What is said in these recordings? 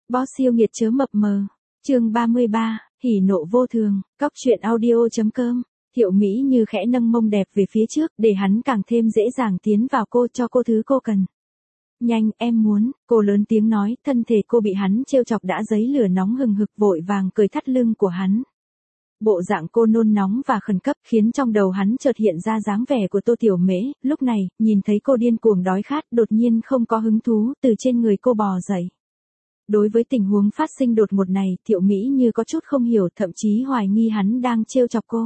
Boss yêu nghiệt chớ mập mờ. Chương 33, hỉ nộ vô thường. Cóc truyện audio.com. Thiệu Mỹ Như khẽ nâng mông đẹp về phía trước, để hắn càng thêm dễ dàng tiến vào cho cô thứ cô cần. Nhanh, em muốn, cô lớn tiếng nói, thân thể cô bị hắn trêu chọc đã dấy lửa nóng hừng hực, vội vàng cởi thắt lưng của hắn. Bộ dạng cô nôn nóng và khẩn cấp khiến trong đầu hắn chợt hiện ra dáng vẻ của Tô Tiểu Mễ, lúc này, nhìn thấy cô điên cuồng đói khát, đột nhiên không có hứng thú, từ trên người cô bò dậy. Đối với tình huống phát sinh đột ngột này, Thiệu Mỹ Như có chút không hiểu, thậm chí hoài nghi hắn đang trêu chọc cô.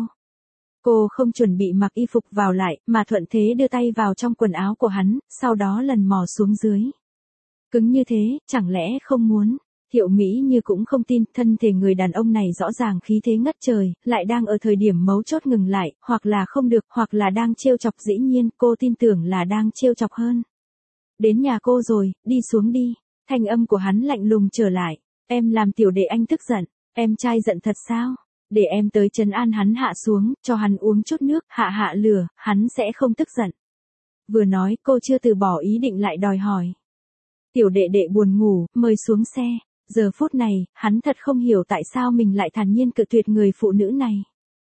Cô không chuẩn bị mặc y phục vào lại, mà thuận thế đưa tay vào trong quần áo của hắn, sau đó lần mò xuống dưới. Cứng như thế, chẳng lẽ không muốn? Thiệu Mỹ Như cũng không tin, thân thể người đàn ông này rõ ràng khí thế ngất trời, lại đang ở thời điểm mấu chốt ngừng lại, hoặc là không được, hoặc là đang trêu chọc, dĩ nhiên, cô tin tưởng là đang trêu chọc hơn. Đến nhà cô rồi, đi xuống đi. Thanh âm của hắn lạnh lùng trở lại. Em làm tiểu đệ anh tức giận, em trai giận thật sao? Để em tới trấn an hắn hạ xuống, cho hắn uống chút nước, hạ lửa, hắn sẽ không tức giận. Vừa nói, cô chưa từ bỏ ý định lại đòi hỏi. Tiểu đệ đệ buồn ngủ, mời xuống xe. Giờ phút này, hắn thật không hiểu tại sao mình lại thản nhiên cự tuyệt người phụ nữ này.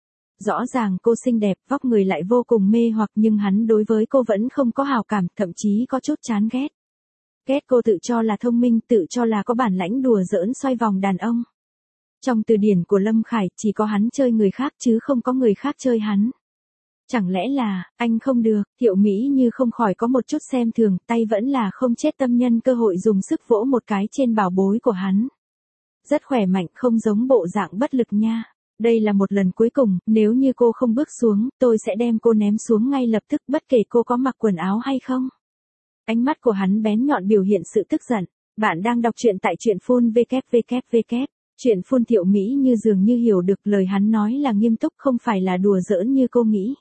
Rõ ràng cô xinh đẹp, vóc người lại vô cùng mê hoặc, nhưng hắn đối với cô vẫn không có hào cảm, thậm chí có chút chán ghét. Ghét cô tự cho là thông minh, tự cho là có bản lãnh đùa giỡn xoay vòng đàn ông. Trong từ điển của Lâm Khải, chỉ có hắn chơi người khác chứ không có người khác chơi hắn. Chẳng lẽ là, anh không được? Thiệu Mỹ Như không khỏi có một chút xem thường, tay vẫn là không chết tâm nhân cơ hội dùng sức vỗ một cái trên bảo bối của hắn. Rất khỏe mạnh, không giống bộ dạng bất lực nha. Đây là một lần cuối cùng, nếu như cô không bước xuống, tôi sẽ đem cô ném xuống ngay lập tức, bất kể cô có mặc quần áo hay không. Ánh mắt của hắn bén nhọn biểu hiện sự tức giận. Bạn đang đọc truyện tại truyện phun www. Truyện phun. Thiệu Mỹ Như dường như hiểu được lời hắn nói là nghiêm túc, không phải là đùa giỡn như cô nghĩ.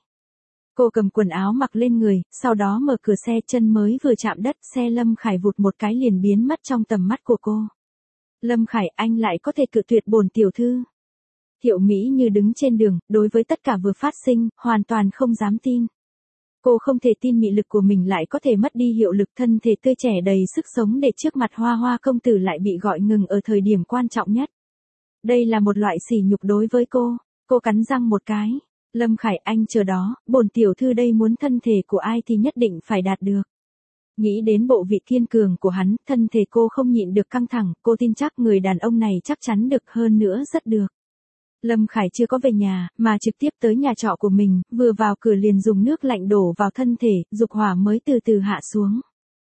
Cô cầm quần áo mặc lên người, sau đó mở cửa xe, chân mới vừa chạm đất, xe Lâm Khải vụt một cái liền biến mất trong tầm mắt của cô. Lâm Khải, anh lại có thể cự tuyệt bổn tiểu thư? Thiệu Mỹ Như đứng trên đường, đối với tất cả vừa phát sinh, hoàn toàn không dám tin. Cô không thể tin mị lực của mình lại có thể mất đi hiệu lực, thân thể tươi trẻ đầy sức sống để trước mặt Hoa Hoa công tử lại bị gọi ngừng ở thời điểm quan trọng nhất. Đây là một loại sỉ nhục đối với cô. Cô cắn răng một cái. Lâm Khải, anh chờ đó, bổn tiểu thư đây muốn thân thể của ai thì nhất định phải đạt được. Nghĩ đến bộ vị kiên cường của hắn, thân thể cô không nhịn được căng thẳng, cô tin chắc người đàn ông này chắc chắn được, hơn nữa rất được. Lâm Khải chưa có về nhà, mà trực tiếp tới nhà trọ của mình, vừa vào cửa liền dùng nước lạnh đổ vào thân thể, dục hỏa mới từ từ hạ xuống.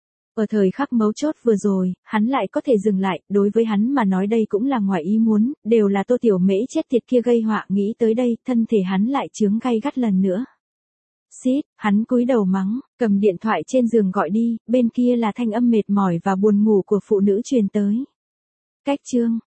Ở thời khắc mấu chốt vừa rồi, hắn lại có thể dừng lại, đối với hắn mà nói đây cũng là ngoài ý muốn, đều là Tô Tiểu Mễ chết tiệt kia gây họa, nghĩ tới đây, thân thể hắn lại chướng gay gắt lần nữa. Xít, hắn cúi đầu mắng, cầm điện thoại trên giường gọi đi, bên kia là thanh âm mệt mỏi và buồn ngủ của phụ nữ truyền tới. Cách chương